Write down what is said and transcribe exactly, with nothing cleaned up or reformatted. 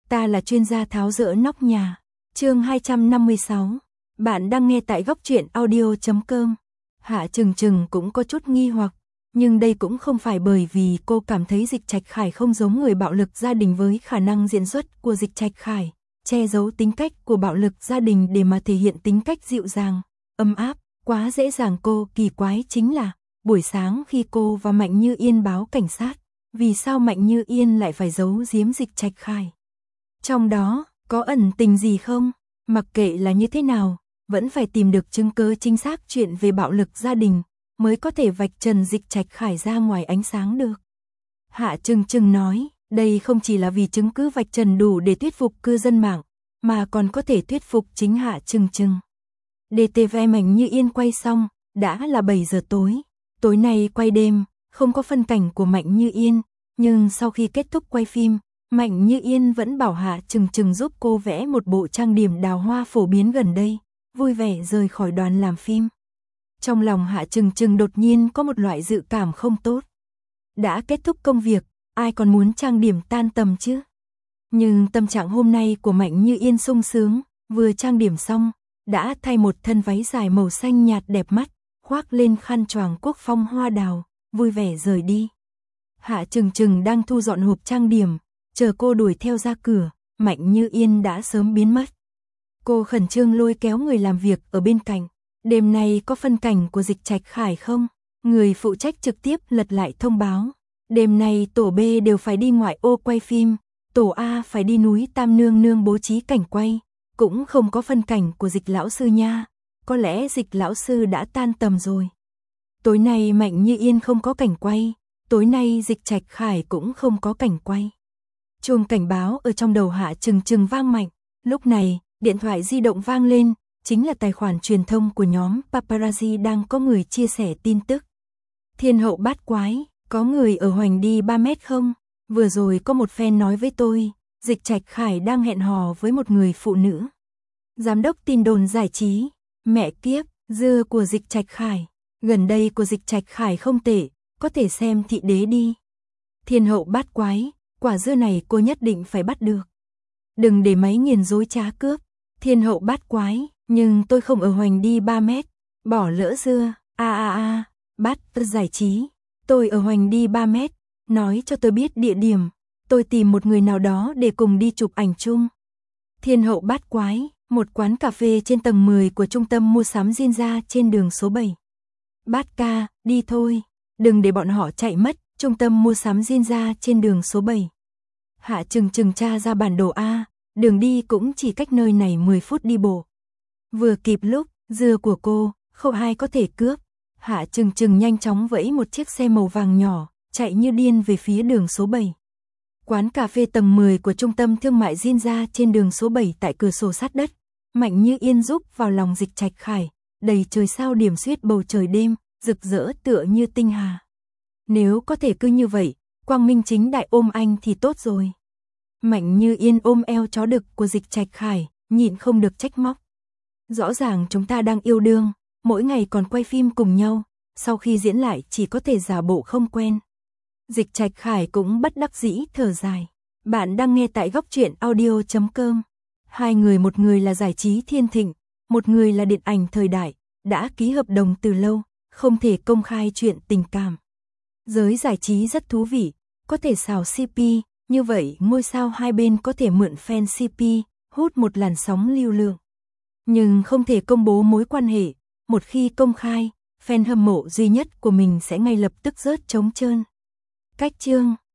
ta là chuyên gia tháo dỡ nóc nhà. Chương hai trăm năm mươi sáu. Bạn đang nghe tại góc truyện audio chấm com. Hạ Trừng Trừng cũng có chút nghi hoặc, nhưng đây cũng không phải bởi vì cô cảm thấy Dịch Trạch Khải không giống người bạo lực gia đình với khả năng diễn xuất của Dịch Trạch Khải, che giấu tính cách của bạo lực gia đình để mà thể hiện tính cách dịu dàng, ấm áp, quá dễ dàng. Cô kỳ quái chính là, buổi sáng khi cô và Mạnh Như Yên báo cảnh sát, vì sao Mạnh Như Yên lại phải giấu giếm Dịch Trạch Khải? Trong đó, có ẩn tình gì không? Mặc kệ là như thế nào, vẫn phải tìm được chứng cứ chính xác chuyện về bạo lực gia đình, mới có thể vạch trần Dịch Trạch Khải ra ngoài ánh sáng được. Hạ Trừng Trừng nói, đây không chỉ là vì chứng cứ vạch trần đủ để thuyết phục cư dân mạng, mà còn có thể thuyết phục chính Hạ Trừng Trừng. đê tê vê Mạnh Như Yên quay xong, đã là bảy giờ tối. Tối nay quay đêm, không có phân cảnh của Mạnh Như Yên, nhưng sau khi kết thúc quay phim, Mạnh Như Yên vẫn bảo Hạ Trừng Trừng giúp cô vẽ một bộ trang điểm đào hoa phổ biến gần đây, vui vẻ rời khỏi đoàn làm phim. Trong lòng Hạ Trừng Trừng đột nhiên có một loại dự cảm không tốt. Đã kết thúc công việc, ai còn muốn trang điểm tan tầm chứ? Nhưng tâm trạng hôm nay của Mạnh Như Yên sung sướng, vừa trang điểm xong, đã thay một thân váy dài màu xanh nhạt đẹp mắt, khoác lên khăn choàng quốc phong hoa đào, vui vẻ rời đi. Hạ Trừng Trừng đang thu dọn hộp trang điểm, chờ cô đuổi theo ra cửa, Mạnh Như Yên đã sớm biến mất. Cô khẩn trương lôi kéo người làm việc ở bên cạnh. Đêm nay có phân cảnh của Dịch Trạch Khải không? Người phụ trách trực tiếp lật lại thông báo. Đêm nay tổ B đều phải đi ngoại ô quay phim, tổ A phải đi núi Tam Nương Nương bố trí cảnh quay, cũng không có phân cảnh của Dịch lão sư nha. Có lẽ Dịch lão sư đã tan tầm rồi. Tối nay Mạnh Như Yên không có cảnh quay, tối nay Dịch Trạch Khải cũng không có cảnh quay. Chuông cảnh báo ở trong đầu Hạ Trừng Trừng vang mạnh. Lúc này, điện thoại di động vang lên, chính là tài khoản truyền thông của nhóm paparazzi đang có người chia sẻ tin tức. Thiên hậu bát quái, có người ở Hoành đi ba mét không? Vừa rồi có một fan nói với tôi, Dịch Trạch Khải đang hẹn hò với một người phụ nữ. Giám đốc tin đồn giải trí, mẹ kiếp, dưa của Dịch Trạch Khải. Gần đây của Dịch Trạch Khải không tệ, có thể xem thị đế đi. Thiên hậu bát quái, quả dưa này cô nhất định phải bắt được. Đừng để máy nghiền dối trá cướp. Thiên hậu bát quái, nhưng tôi không ở Hoành đi ba mét, bỏ lỡ dưa. A a a, bát giải trí, tôi ở Hoành đi ba mét, nói cho tôi biết địa điểm, tôi tìm một người nào đó để cùng đi chụp ảnh chung. Thiên hậu bát quái, một quán cà phê trên tầng mười của trung tâm mua sắm Jinja trên đường số bảy. Bát ca, đi thôi, đừng để bọn họ chạy mất, trung tâm mua sắm Jinja trên đường số bảy. Hạ Trừng Trừng tra ra bản đồ A, đường đi cũng chỉ cách nơi này mười phút đi bộ. Vừa kịp lúc, dưa của cô, không ai có thể cướp. Hạ Trừng Trừng nhanh chóng vẫy một chiếc xe màu vàng nhỏ, chạy như điên về phía đường số bảy. Quán cà phê tầng mười của trung tâm thương mại Jinja trên đường số bảy tại cửa sổ sát đất. Mạnh Như Yên giúp vào lòng Dịch Trạch Khải, đầy trời sao điểm xuyết bầu trời đêm, rực rỡ tựa như tinh hà. Nếu có thể cứ như vậy, quang minh chính đại ôm anh thì tốt rồi. Mạnh Như Yên ôm eo chó đực của Dịch Trạch Khải, nhịn không được trách móc. Rõ ràng chúng ta đang yêu đương, mỗi ngày còn quay phim cùng nhau, sau khi diễn lại chỉ có thể giả bộ không quen. Dịch Trạch Khải cũng bất đắc dĩ thở dài. Bạn đang nghe tại góc truyện audio chấm com. Hai người, một người là giải trí thiên thịnh, một người là điện ảnh thời đại, đã ký hợp đồng từ lâu, không thể công khai chuyện tình cảm. Giới giải trí rất thú vị, có thể xào xê pê, như vậy ngôi sao hai bên có thể mượn fan xê pê, hút một làn sóng lưu lượng. Nhưng không thể công bố mối quan hệ, một khi công khai, fan hâm mộ duy nhất của mình sẽ ngay lập tức rớt trống trơn. Cách chương